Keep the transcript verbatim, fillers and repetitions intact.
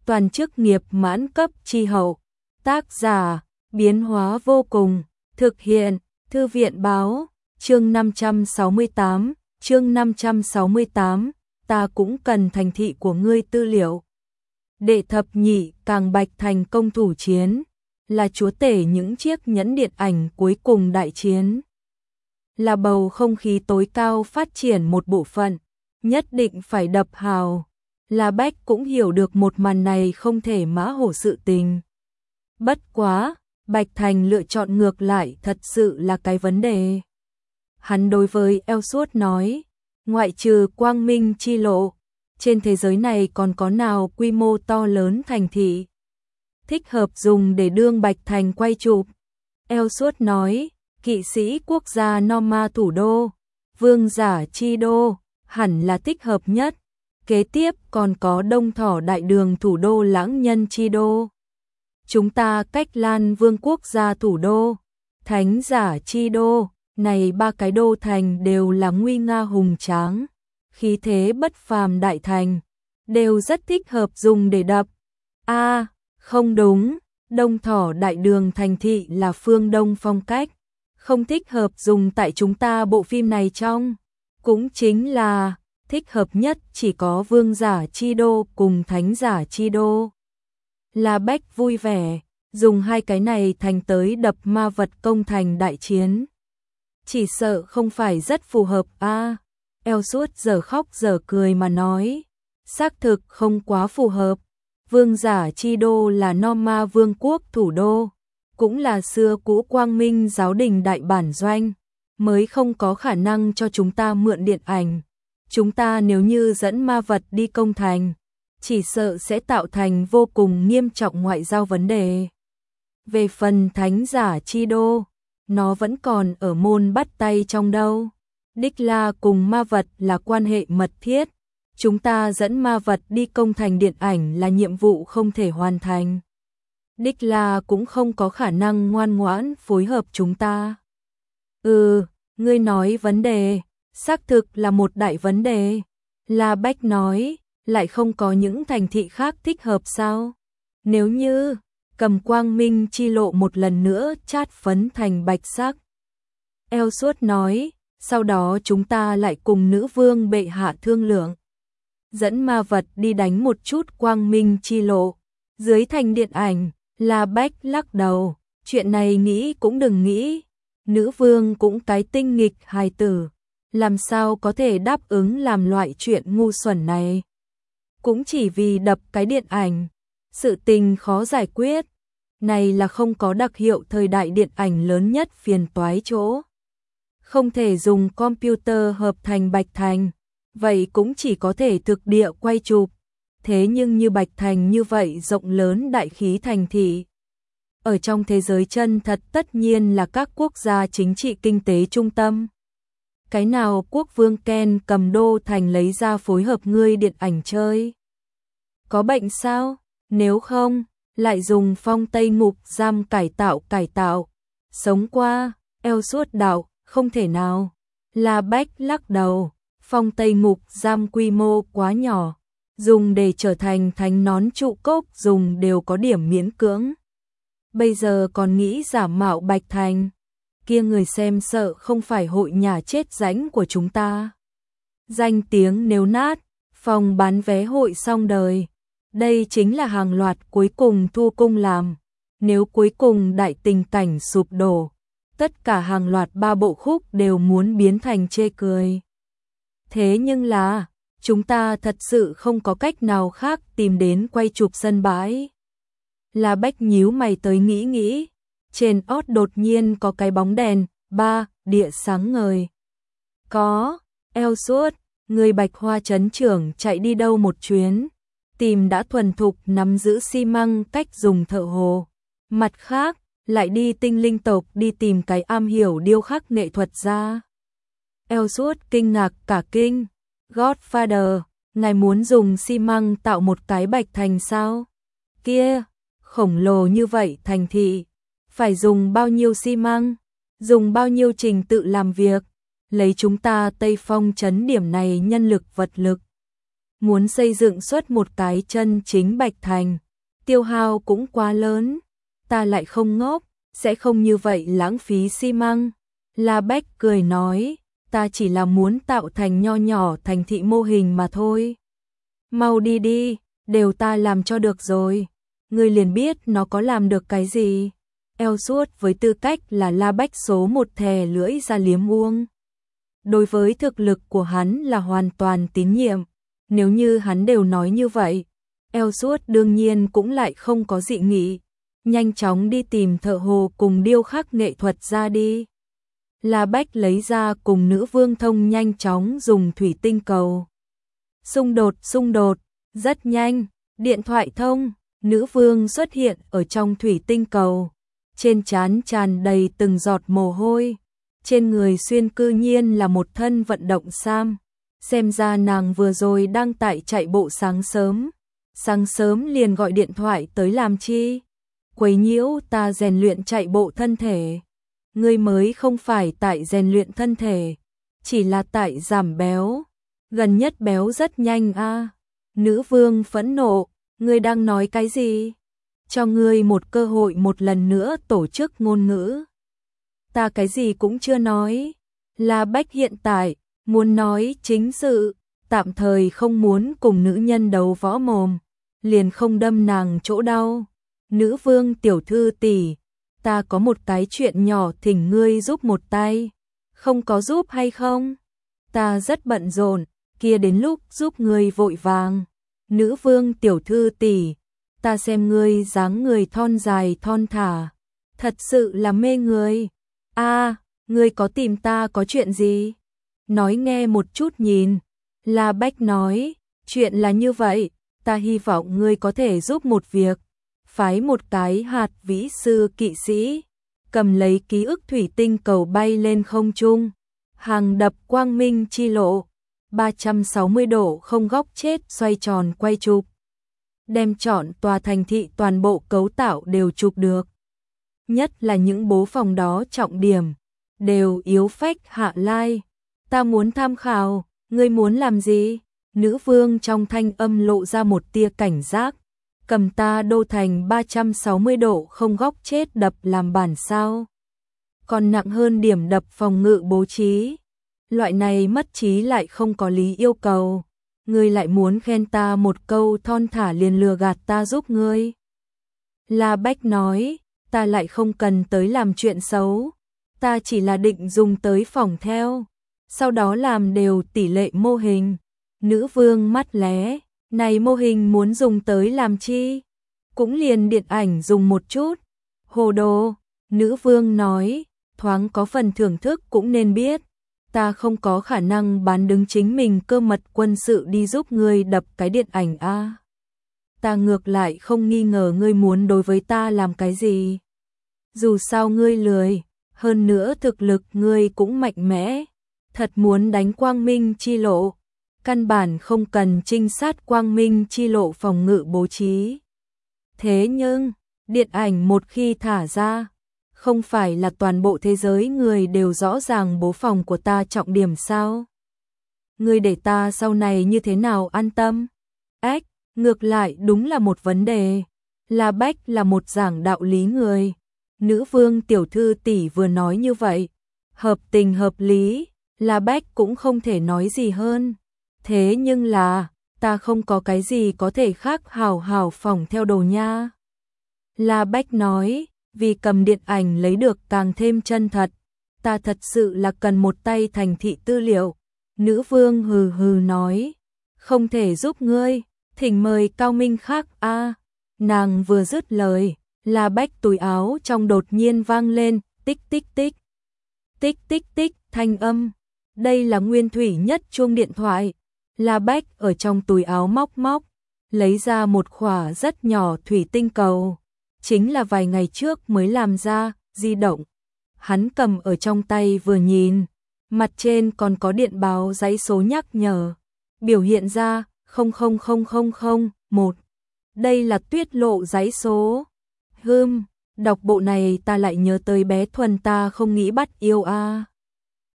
toàn chức nghiệp mãn cấp chi hậu. Tác giả, biến hóa vô cùng, thực hiện, Thư viện báo, chương năm trăm sáu mươi tám, chương năm trăm sáu mươi tám, ta cũng cần thành thị của ngươi tư liệu. Đệ thập nhị Càng Bạch Thành công thủ chiến, là chúa tể những chiếc nhẫn điện ảnh cuối cùng đại chiến. Là bầu không khí tối cao phát triển một bộ phận, nhất định phải đập hào. La Bách cũng hiểu được một màn này không thể mã hổ sự tình. Bất quá, Bạch Thành lựa chọn ngược lại thật sự là cái vấn đề. Hắn đối với Elsuốt nói, ngoại trừ Quang Minh chi lộ, trên thế giới này còn có nào quy mô to lớn thành thị thích hợp dùng để đương Bạch Thành quay chụp. Elsuốt nói, kỵ sĩ quốc gia Norma thủ đô, vương giả chi đô, hẳn là thích hợp nhất. Kế tiếp còn có Đông Thỏ đại đường thủ đô lãng nhân chi đô. Chúng ta cách Lan vương quốc gia thủ đô, thánh giả chi đô, này ba cái đô thành đều là nguy nga hùng tráng, khí thế bất phàm đại thành, đều rất thích hợp dùng để đập. A, à, không đúng, Đông Thỏ đại đường thành thị là phương Đông phong cách, không thích hợp dùng tại chúng ta bộ phim này trong. Cũng chính là thích hợp nhất chỉ có vương giả chi đô cùng thánh giả chi đô. La Bách vui vẻ, dùng hai cái này thành tới đập ma vật công thành đại chiến. Chỉ sợ không phải rất phù hợp a. À, Elsuốt giờ khóc giờ cười mà nói, xác thực không quá phù hợp. Vương giả chi đô là Norma vương quốc thủ đô, cũng là xưa cũ Quang Minh giáo đình đại bản doanh, mới không có khả năng cho chúng ta mượn điện ảnh. Chúng ta nếu như dẫn ma vật đi công thành, chỉ sợ sẽ tạo thành vô cùng nghiêm trọng ngoại giao vấn đề. Về phần thánh giả chi đô, nó vẫn còn ở môn bắt tay trong đâu. Đích La cùng ma vật là quan hệ mật thiết, chúng ta dẫn ma vật đi công thành điện ảnh là nhiệm vụ không thể hoàn thành. Đích La cũng không có khả năng ngoan ngoãn phối hợp chúng ta. Ừ, ngươi nói vấn đề, xác thực là một đại vấn đề. La Bách nói, lại không có những thành thị khác thích hợp sao? Nếu như cầm Quang Minh chi lộ một lần nữa chát phấn thành bạch sắc. Elsuốt nói, sau đó chúng ta lại cùng nữ vương bệ hạ thương lượng, dẫn ma vật đi đánh một chút Quang Minh chi lộ dưới thành điện ảnh. La Bách lắc đầu, chuyện này nghĩ cũng đừng nghĩ, nữ vương cũng cái tinh nghịch hài tử, làm sao có thể đáp ứng làm loại chuyện ngu xuẩn này. Cũng chỉ vì đập cái điện ảnh, sự tình khó giải quyết, này là không có đặc hiệu thời đại điện ảnh lớn nhất phiền toái chỗ. Không thể dùng computer hợp thành Bạch Thành, vậy cũng chỉ có thể thực địa quay chụp. Thế nhưng như Bạch Thành như vậy rộng lớn đại khí thành thị, ở trong thế giới chân thật tất nhiên là các quốc gia chính trị kinh tế trung tâm. Cái nào quốc vương Ken cầm đô thành lấy ra phối hợp ngươi điện ảnh chơi? Có bệnh sao? Nếu không, lại dùng phong Tây ngục giam cải tạo cải tạo. Sống qua, Elsuốt đạo, không thể nào. La Bách lắc đầu, phong Tây ngục giam quy mô quá nhỏ, dùng để trở thành thánh nón trụ cốc dùng đều có điểm miễn cưỡng. Bây giờ còn nghĩ giả mạo Bạch Thành, kia người xem sợ không phải hội nhà chết rãnh của chúng ta. Danh tiếng nếu nát, phòng bán vé hội xong đời. Đây chính là hàng loạt cuối cùng thu cung làm. Nếu cuối cùng đại tình cảnh sụp đổ, tất cả hàng loạt ba bộ khúc đều muốn biến thành chê cười. Thế nhưng là, chúng ta thật sự không có cách nào khác tìm đến quay chụp sân bãi. La Bách nhíu mày tới nghĩ nghĩ, trên ót đột nhiên có cái bóng đèn, ba, địa sáng ngời. Có, Elsuốt, người Bạch Hoa trấn trưởng chạy đi đâu một chuyến, tìm đã thuần thục nắm giữ xi măng cách dùng thợ hồ. Mặt khác, lại đi tinh linh tộc đi tìm cái am hiểu điêu khắc nghệ thuật ra. Elsuốt kinh ngạc cả kinh, Godfather, ngài muốn dùng xi măng tạo một cái Bạch Thành sao? Kia, khổng lồ như vậy thành thị, phải dùng bao nhiêu xi măng, dùng bao nhiêu trình tự làm việc, lấy chúng ta Tây Phong trấn điểm này nhân lực vật lực. muốn xây dựng xuất một cái chân chính Bạch Thành, tiêu hao cũng quá lớn, ta lại không ngốc, sẽ không như vậy lãng phí xi măng. La Bách cười nói, ta chỉ là muốn tạo thành nho nhỏ thành thị mô hình mà thôi. Mau đi đi, đều ta làm cho được rồi, ngươi liền biết nó có làm được cái gì. Eo suốt với tư cách là La Bách số một thè lưỡi ra liếm uông. Đối với thực lực của hắn là hoàn toàn tín nhiệm, nếu như hắn đều nói như vậy, Eo suốt đương nhiên cũng lại không có dị nghị, nhanh chóng đi tìm thợ hồ cùng điêu khắc nghệ thuật ra đi. La Bách lấy ra cùng nữ vương thông nhanh chóng dùng thủy tinh cầu. Xung đột xung đột, rất nhanh, điện thoại thông, nữ vương xuất hiện ở trong thủy tinh cầu, trên trán tràn đầy từng giọt mồ hôi, trên người xuyên cư nhiên là một thân vận động sam, xem ra nàng vừa rồi đang tại chạy bộ sáng sớm, sáng sớm liền gọi điện thoại tới làm chi? Quấy nhiễu ta rèn luyện chạy bộ thân thể. Ngươi mới không phải tại rèn luyện thân thể, chỉ là tại giảm béo, gần nhất béo rất nhanh a. À. Nữ vương phẫn nộ, ngươi đang nói cái gì? Cho ngươi một cơ hội một lần nữa tổ chức ngôn ngữ. Ta cái gì cũng chưa nói. La Bách hiện tại muốn nói chính sự, tạm thời không muốn cùng nữ nhân đấu võ mồm, liền không đâm nàng chỗ đau. Nữ vương tiểu thư tỷ, ta có một cái chuyện nhỏ thỉnh ngươi giúp một tay, không có giúp hay không? Ta rất bận rộn, kia đến lúc giúp ngươi vội vàng. Nữ vương tiểu thư tỷ, ta xem ngươi dáng người thon dài thon thả, thật sự là mê người. A, à, ngươi có tìm ta có chuyện gì? Nói nghe một chút nhìn. La Bách nói, chuyện là như vậy, ta hy vọng ngươi có thể giúp một việc. Phái một cái hạt vĩ sư kỵ sĩ, cầm lấy ký ức thủy tinh cầu bay lên không trung, hàng đập quang minh chi lộ, ba trăm sáu mươi độ không góc chết xoay tròn quay chụp, đem chọn tòa thành thị toàn bộ cấu tạo đều chụp được. Nhất là những bố phòng đó trọng điểm, đều yếu phách hạ lai. Ta muốn tham khảo, ngươi muốn làm gì? Nữ vương trong thanh âm lộ ra một tia cảnh giác. Cầm ta đô thành ba trăm sáu mươi độ không góc chết đập làm bản sao? Còn nặng hơn điểm đập phòng ngự bố trí. Loại này mất trí lại không có lý yêu cầu. Ngươi lại muốn khen ta một câu thon thả liền lừa gạt ta giúp ngươi. La Bách nói, ta lại không cần tới làm chuyện xấu. Ta chỉ là định dùng tới phòng theo. Sau đó làm đều tỷ lệ mô hình. Nữ vương mắt lé. Này mô hình muốn dùng tới làm chi? Cũng liền điện ảnh dùng một chút. Hồ đồ, nữ vương nói, thoáng có phần thưởng thức cũng nên biết. Ta không có khả năng bán đứng chính mình cơ mật quân sự đi giúp ngươi đập cái điện ảnh a. À. Ta ngược lại không nghi ngờ ngươi muốn đối với ta làm cái gì. Dù sao ngươi lười, hơn nữa thực lực ngươi cũng mạnh mẽ. Thật muốn đánh quang minh chi lộ. Căn bản không cần trinh sát quang minh chi lộ phòng ngự bố trí. Thế nhưng, điện ảnh một khi thả ra, không phải là toàn bộ thế giới người đều rõ ràng bố phòng của ta trọng điểm sao? Ngươi để ta sau này như thế nào an tâm? Ách, ngược lại đúng là một vấn đề. La Bách là một giảng đạo lý người. Nữ vương tiểu thư tỷ vừa nói như vậy, hợp tình hợp lý, La Bách cũng không thể nói gì hơn. Thế nhưng là, ta không có cái gì có thể khác hào hào phỏng theo đồ nha. La Bách nói, vì cầm điện ảnh lấy được càng thêm chân thật, ta thật sự là cần một tay thành thị tư liệu. Nữ vương hừ hừ nói, không thể giúp ngươi, thỉnh mời cao minh khác a. À, nàng vừa dứt lời, La Bách túi áo trong đột nhiên vang lên, tích tích tích. Tích tích tích, thanh âm. Đây là nguyên thủy nhất chuông điện thoại. La Bách ở trong túi áo móc móc, lấy ra một khỏa rất nhỏ thủy tinh cầu, chính là vài ngày trước mới làm ra, di động. Hắn cầm ở trong tay vừa nhìn, mặt trên còn có điện báo dãy số nhắc nhở, biểu hiện ra không không không không không một. Đây là tuyết lộ dãy số. Hừm, đọc bộ này ta lại nhớ tới bé Thuần ta không nghĩ bắt yêu a. À.